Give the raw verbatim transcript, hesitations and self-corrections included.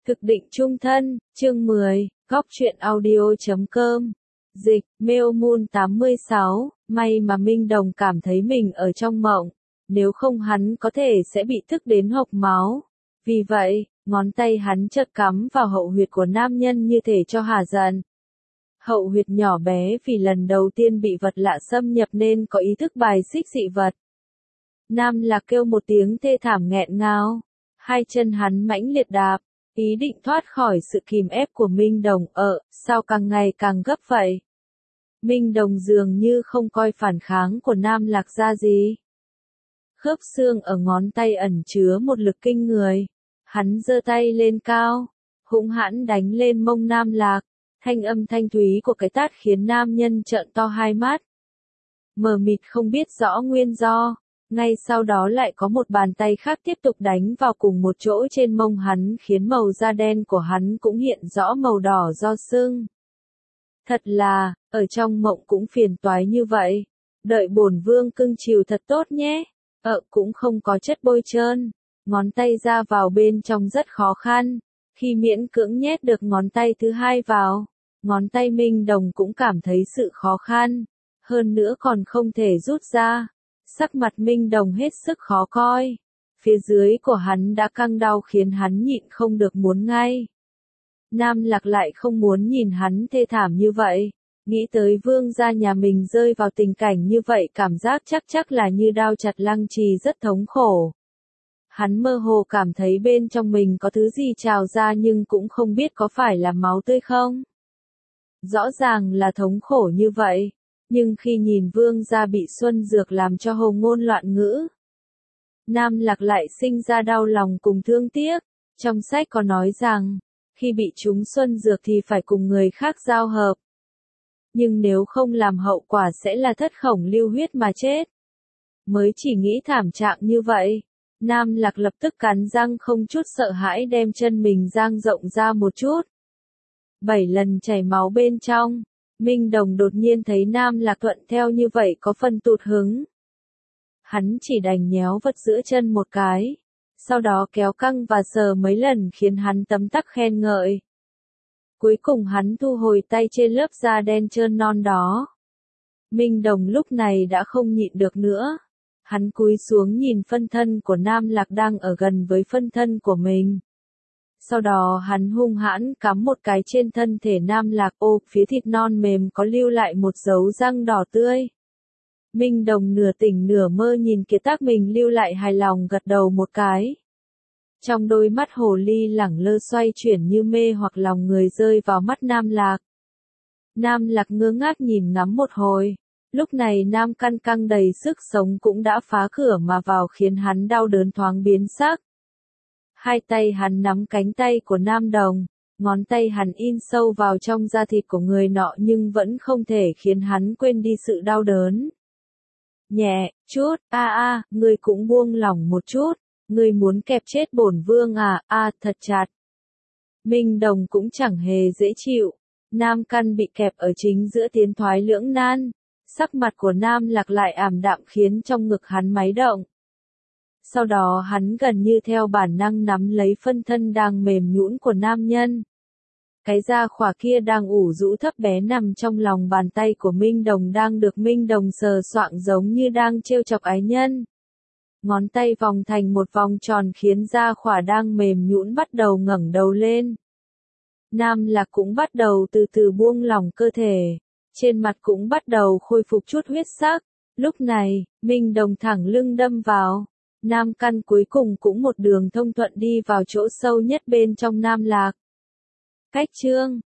Thực định chung thân, chương mười, góc truyện audio.com. Dịch, Meomun tám mươi sáu, may mà Minh Đồng cảm thấy mình ở trong mộng, nếu không hắn có thể sẽ bị thức đến hộc máu. Vì vậy, ngón tay hắn chợt cắm vào hậu huyệt của nam nhân như thể cho hả giận. Hậu huyệt nhỏ bé vì lần đầu tiên bị vật lạ xâm nhập nên có ý thức bài xích dị vật. Nam Lạc kêu một tiếng thê thảm nghẹn ngào, hai chân hắn mãnh liệt đạp, ý định thoát khỏi sự kìm ép của Minh Đồng. Ờ, sao càng ngày càng gấp vậy? Minh Đồng dường như không coi phản kháng của Nam Lạc ra gì. Khớp xương ở ngón tay ẩn chứa một lực kinh người. Hắn giơ tay lên cao, hung hãn đánh lên mông Nam Lạc. Thanh âm thanh thúy của cái tát khiến nam nhân trợn to hai mắt. Mờ mịt không biết rõ nguyên do. Ngay sau đó lại có một bàn tay khác tiếp tục đánh vào cùng một chỗ trên mông hắn khiến màu da đen của hắn cũng hiện rõ màu đỏ do sưng. Thật là, ở trong mộng cũng phiền toái như vậy. Đợi bổn vương cưng chiều thật tốt nhé. Ờ cũng không có chất bôi trơn. Ngón tay ra vào bên trong rất khó khăn. Khi miễn cưỡng nhét được ngón tay thứ hai vào, ngón tay Minh Đồng cũng cảm thấy sự khó khăn. Hơn nữa còn không thể rút ra. Sắc mặt Minh Đồng hết sức khó coi. Phía dưới của hắn đã căng đau khiến hắn nhịn không được muốn ngay. Nam Lạc lại không muốn nhìn hắn thê thảm như vậy. Nghĩ tới vương gia nhà mình rơi vào tình cảnh như vậy cảm giác chắc chắc là như đao chặt lăng trì rất thống khổ. Hắn mơ hồ cảm thấy bên trong mình có thứ gì trào ra nhưng cũng không biết có phải là máu tươi không. Rõ ràng là thống khổ như vậy. Nhưng khi nhìn vương gia bị Xuân Dược làm cho hồ ngôn loạn ngữ, Nam Lạc lại sinh ra đau lòng cùng thương tiếc. Trong sách có nói rằng, khi bị trúng Xuân Dược thì phải cùng người khác giao hợp. Nhưng nếu không làm hậu quả sẽ là thất khổng lưu huyết mà chết. Mới chỉ nghĩ thảm trạng như vậy, Nam Lạc lập tức cắn răng không chút sợ hãi đem chân mình dang rộng ra một chút. Bảy lần chảy máu bên trong. Minh Đồng đột nhiên thấy Nam Lạc thuận theo như vậy có phần tụt hứng. Hắn chỉ đành nhéo vật giữa chân một cái. Sau đó kéo căng và sờ mấy lần khiến hắn tấm tắc khen ngợi. Cuối cùng hắn thu hồi tay trên lớp da đen trơn non đó. Minh Đồng lúc này đã không nhịn được nữa. Hắn cúi xuống nhìn phân thân của Nam Lạc đang ở gần với phân thân của mình. Sau đó hắn hung hãn cắm một cái trên thân thể Nam Lạc. Ô, phía thịt non mềm có lưu lại một dấu răng đỏ tươi. Minh Đồng nửa tỉnh nửa mơ nhìn kiệt tác mình lưu lại hài lòng gật đầu một cái. Trong đôi mắt hồ ly lẳng lơ xoay chuyển như mê hoặc lòng người rơi vào mắt Nam Lạc. Nam Lạc ngơ ngác nhìn ngắm một hồi. Lúc này Nam Căn căng đầy sức sống cũng đã phá cửa mà vào khiến hắn đau đớn thoáng biến sắc. Hai tay hắn nắm cánh tay của Nam Đồng, ngón tay hắn in sâu vào trong da thịt của người nọ nhưng vẫn không thể khiến hắn quên đi sự đau đớn. Nhẹ, chút, a a, ngươi cũng buông lỏng một chút, ngươi muốn kẹp chết bổn vương à, a, thật chặt. Minh Đồng cũng chẳng hề dễ chịu, Nam Căn bị kẹp ở chính giữa tiến thoái lưỡng nan, sắc mặt của Nam Lạc lại ảm đạm khiến trong ngực hắn máy động. Sau đó hắn gần như theo bản năng nắm lấy phân thân đang mềm nhũn của nam nhân. Cái da khỏa kia đang ủ rũ thấp bé nằm trong lòng bàn tay của Minh Đồng đang được Minh Đồng sờ soạng giống như đang trêu chọc ái nhân. Ngón tay vòng thành một vòng tròn khiến da khỏa đang mềm nhũn bắt đầu ngẩng đầu lên. Nam Lạc cũng bắt đầu từ từ buông lỏng cơ thể. Trên mặt cũng bắt đầu khôi phục chút huyết sắc. Lúc này, Minh Đồng thẳng lưng đâm vào. Nam Căn cuối cùng cũng một đường thông thuận đi vào chỗ sâu nhất bên trong Nam Lạc. Cách chương